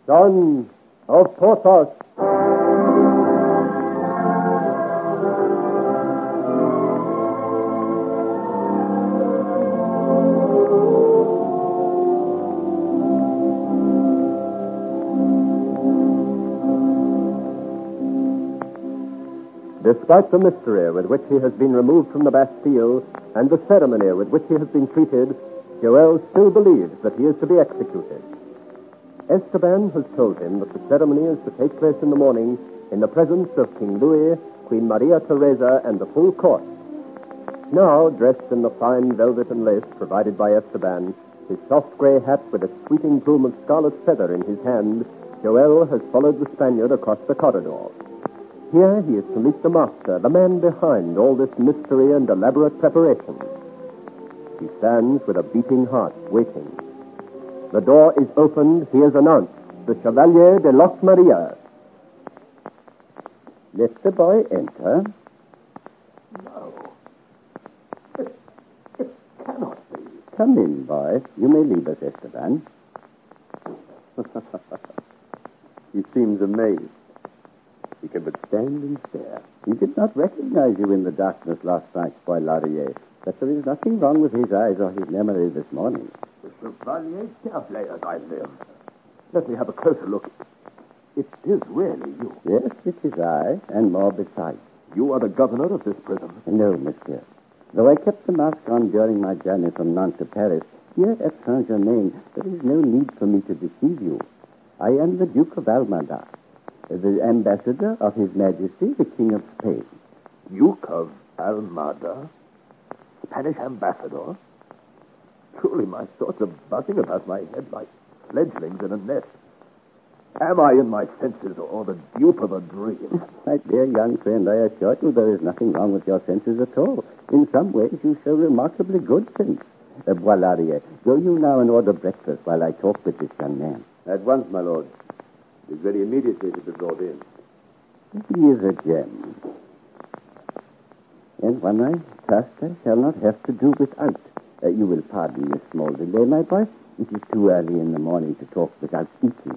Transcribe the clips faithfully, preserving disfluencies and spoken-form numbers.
Son of Porthos. Despite the mystery with which he has been removed from the Bastille and the ceremony with which he has been treated, Joel still believes that he is to be executed. Esteban has told him that the ceremony is to take place in the morning in the presence of King Louis, Queen Maria Theresa, and the full court. Now, dressed in the fine velvet and lace provided by Esteban, his soft gray hat with a sweeping plume of scarlet feather in his hand, Joel has followed the Spaniard across the corridor. Here he is to meet the master, the man behind all this mystery and elaborate preparation. He stands with a beating heart, waiting. The door is opened. He is announced, the Chevalier de Los Marias. Let the boy enter. No. It, it cannot be. Come in, boy. You may leave us, Esteban. He seems amazed. He can but stand and stare. He did not recognize you in the darkness last night, Boy Laurier, but there is nothing wrong with his eyes or his memory this morning. The Chevalier D'Herblay, as I live. Let me have a closer look. It is really you. Yes, it is I, and more besides. You are the governor of this prison? No, monsieur. Though I kept the mask on during my journey from Nantes to Paris, here at Saint-Germain, there is no need for me to deceive you. I am the Duke of Almada, the ambassador of His Majesty, the King of Spain. Duke of Almada? Spanish ambassador? Truly, my thoughts are buzzing about my head like fledglings in a nest. Am I in my senses or the dupe of a dream? My dear young friend, I assure you there is nothing wrong with your senses at all. In some ways, you show remarkably good sense. Uh, Bois Laurier, go you now and order breakfast while I talk with this young man. At once, my lord. It is ready immediately to be brought in. He is a gem. And when I thirst, I shall not have to do without. Uh, you will pardon this small delay, my boy. It is too early in the morning to talk without eating.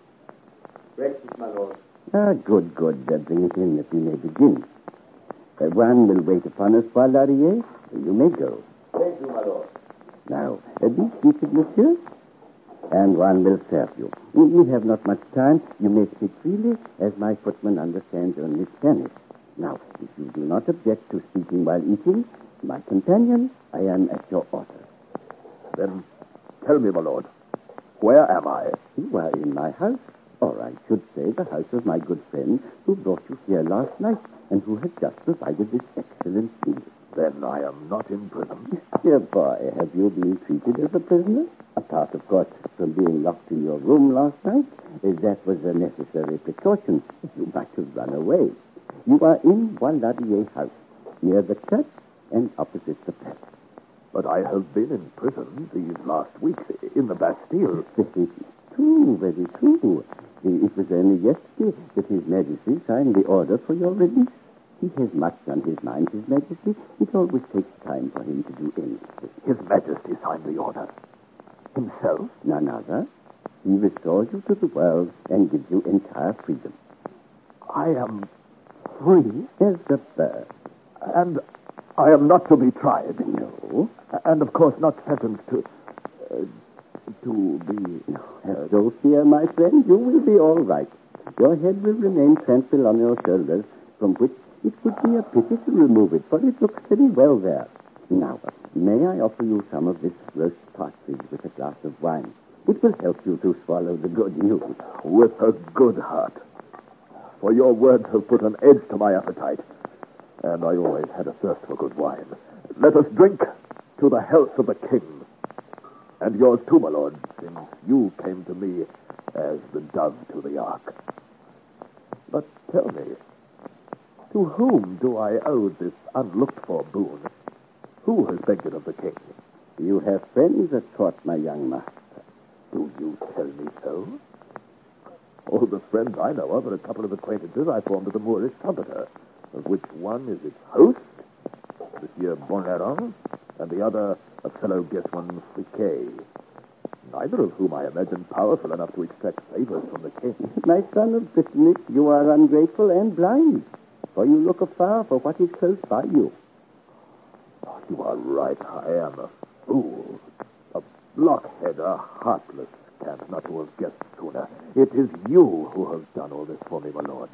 Breakfast, my lord. Ah, good, good. Uh, bring it in that we may begin. Uh, one will wait upon us, Bois Laurier. You may go. Thank you, my lord. Now, uh, be seated, monsieur. And one will serve you. We have not much time. You may speak freely, as my footman understands only Spanish. Now, if you do not object to speaking while eating, my companion, I am at your order. Then tell me, my lord, where am I? You are in my house, or I should say the house of my good friend who brought you here last night and who had just provided this excellent meal. Then I am not in prison. Dear boy, have you been treated as a prisoner? Apart, of course, from being locked in your room last night, that was a necessary precaution. You might have run away. You are in Bois Laurier's house, near the church and opposite the palace. But I have been in prison these last weeks, in the Bastille. Very true, very true. It was only yesterday that His Majesty signed the order for your release. He has much on his mind, His Majesty. It always takes time for him to do anything. His Majesty signed the order. Himself? None other. He restores you to the world and gives you entire freedom. I am free? As a bird. And I am not to be tried? No. And, of course, not sentenced to... Uh, to be... No, have no fear, my friend. You will be all right. Your head will remain tranquil on your shoulders, from which it would be a pity to remove it, but it looks very well there. Now, may I offer you some of this roast partridge with a glass of wine? It will help you to swallow the good news. With a good heart. For your words have put an edge to my appetite, and I always had a thirst for good wine. Let us drink to the health of the king. And yours too, my lord, since you came to me as the dove to the ark. But tell me, to whom do I owe this unlooked-for boon? Who has begged it of the king? You have friends at court, my young master. Do you tell me so? All the friends I know of are a couple of acquaintances I formed with the Moorish trumpeter, of which one is its host, Monsieur Bonneron, and the other a fellow guest, one Friquet. neither of whom I imagine powerful enough to extract favors from the king. My son of Brittany, you are ungrateful and blind, for you look afar for what is close by you. Oh, you are right. I am a fool. A blockhead, a heartless scamp, not to have guessed sooner. It is you who have done all this for me, my lord.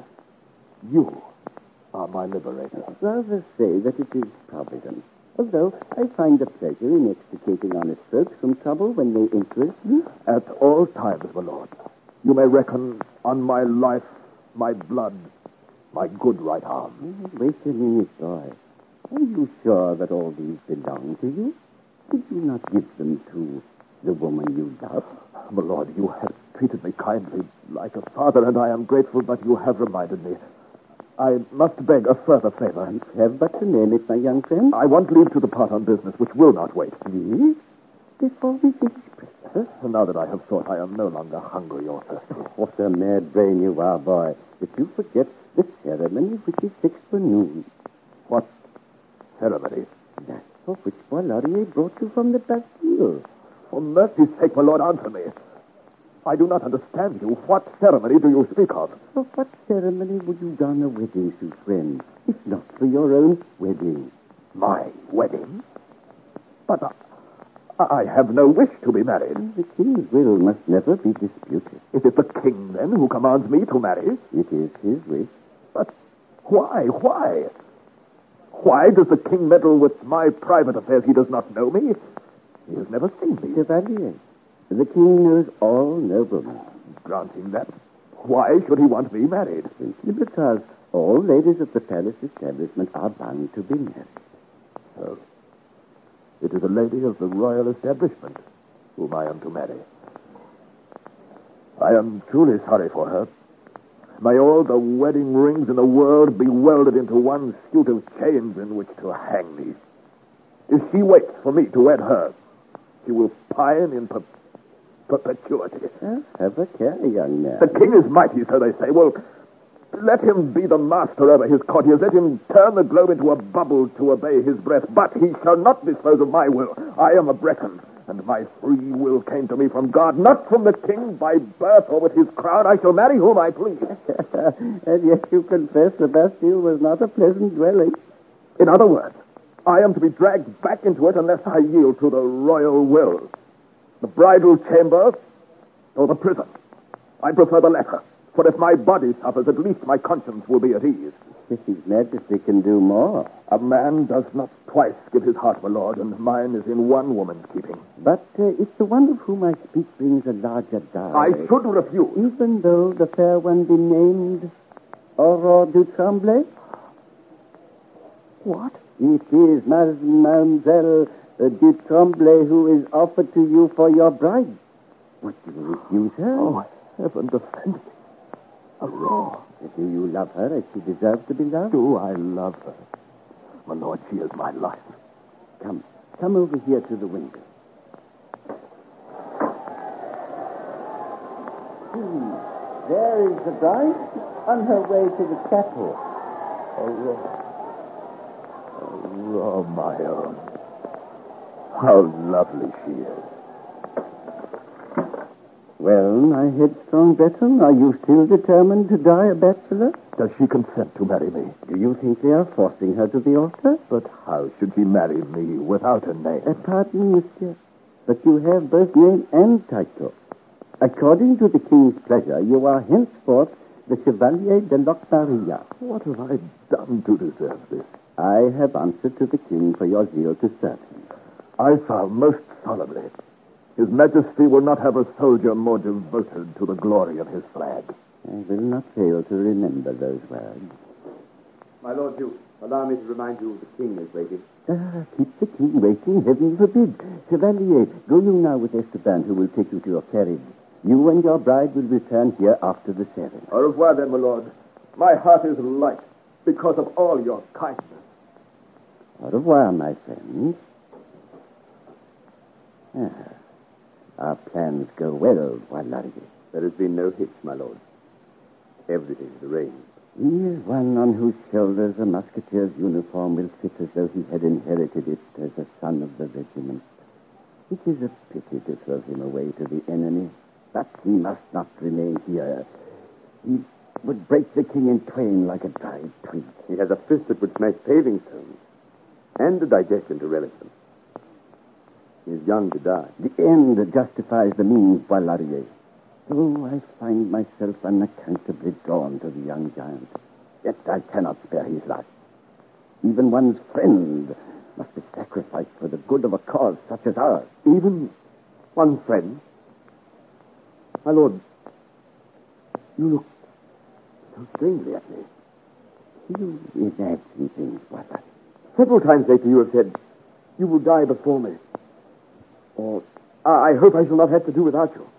You are my liberator. I'd rather say that it is Providence. Although I find a pleasure in extricating honest folks from trouble when they interest me. At all times, my lord, you may reckon on my life, my blood, my good right arm. Oh, wait a minute, boy. Are you sure that all these belong to you? Did you not give them to the woman you love? My lord, you have treated me kindly, like a father, and I am grateful, but you have reminded me. I must beg a further favor. You have but to name it, my young friend. I want leave to depart on business, which will not wait. Please? Before we finish breakfast? Now that I have thought, I am no longer hungry or thirsty. What a mad brain you are, boy. But you forget the ceremony which is fixed for noon. What ceremony? That for which Bois Laurier brought you from the Bastille. For mercy's sake, my lord, answer me. I do not understand you. What ceremony do you speak of? For what ceremony would you don a wedding suit, friend, if not for your own wedding? My wedding? But I, I have no wish to be married. The king's will must never be disputed. Is it the king, then, who commands me to marry? It is his wish. But why, why? Why does the king meddle with my private affairs? He does not know me. He has never seen me. Chevalier, the king knows all noblemen. Granting that, why should he want me married? Simply because all ladies of the palace establishment are bound to be married. So, it is a lady of the royal establishment whom I am to marry. I am truly sorry for her. May all the wedding rings in the world be welded into one suit of chains in which to hang me. If she waits for me to wed her, she will pine in per- perpetuity. Well, have a care, young man. The king is mighty, so they say. Well, let him be the master over his courtiers. Let him turn the globe into a bubble to obey his breath. But he shall not dispose of my will. I am a Breton, and my free will came to me from God, not from the king by birth or with his crown. I shall marry whom I please. And yet you confess the Bastille was not a pleasant dwelling. In other words, I am to be dragged back into it unless I yield to the royal will. The bridal chamber or the prison. I prefer the latter. For if my body suffers, at least my conscience will be at ease. His Majesty can do more. A man does not twice give his heart, my lord, and mine is in one woman's keeping. But uh, if the one of whom I speak brings a larger dowry... I should refuse. Even though the fair one be named Aurore du Tremblay? What? It is Mademoiselle uh, du Tremblay who is offered to you for your bride. Would you refuse her? Oh, heaven defend me. Aurore. Do you love her as she deserves to be loved? Do I love her? My lord, she is my life. Come, come over here to the window. Hmm. There is the bride on her way to the chapel. Aurore. Aurore, my own. How lovely she is. Well, my headstrong Breton, are you still determined to die a bachelor? Does she consent to marry me? Do you think they are forcing her to the altar? But how should she marry me without a name? Uh, pardon, monsieur, but you have both name and title. According to the king's pleasure, you are henceforth the Chevalier de Locmaria. What have I done to deserve this? I have answered to the king for your zeal to serve him. I vow most solemnly, His Majesty will not have a soldier more devoted to the glory of his flag. I will not fail to remember those words. My Lord Duke, allow me to remind you the king is waiting. Ah, keep the king waiting, heaven forbid. Chevalier, go you now with Esteban, who will take you to your carriage. You and your bride will return here after the ceremony. Au revoir, then, my lord. My heart is light because of all your kindness. Au revoir, my friend. Ah, our plans go well, Bois Laurier. There has been no hitch, my lord. Everything is arranged. He is one on whose shoulders a musketeer's uniform will fit as though he had inherited it as a son of the regiment. It is a pity to throw him away to the enemy, but he must not remain here. He would break the king in twain like a dried twig. He has a fist that would smash paving stones, and a digestion to relish them. He is young to die. The end justifies the means, Bois Laurier. Oh, I find myself unaccountably drawn to the young giant. Yet I cannot spare his life. Even one's friend must be sacrificed for the good of a cause such as ours. Even one friend? My lord, you look so strangely at me. You imagine things, Bois Laurier. Several times lately you have said, you will die before me. Or, I hope I shall not have to do without you.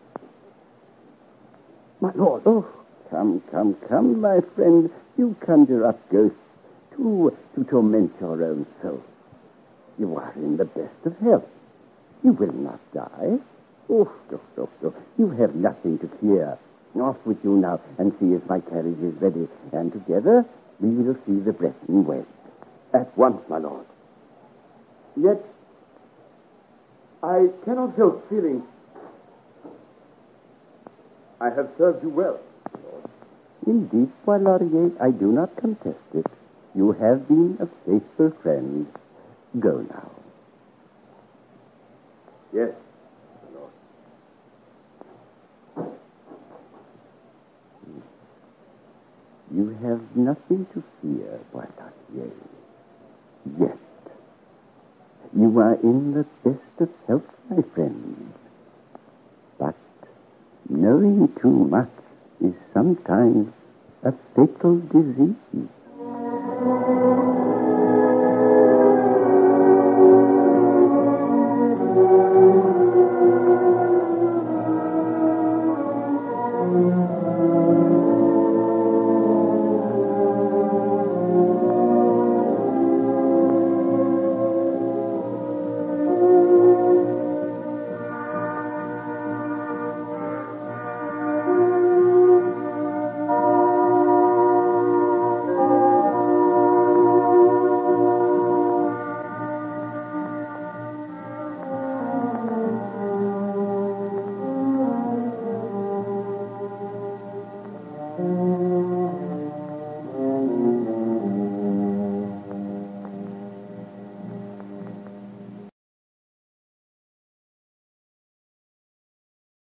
My lord. Oh, come, come, come, my friend. You conjure up ghosts to, to torment your own soul. You are in the best of health. You will not die. Oh, oh, oh, oh. You have nothing to fear. Off with you now and see if my carriage is ready. And together we will see the Breton wed. At once, my lord. Yet, I cannot help feeling I have served you well, Lord. Indeed, Bois Laurier, I do not contest it. You have been a faithful friend. Go now. Yes, my lord. You have nothing to fear, Bois Laurier. Yet. You are in the best of health, my friend. But knowing too much is sometimes a fatal disease.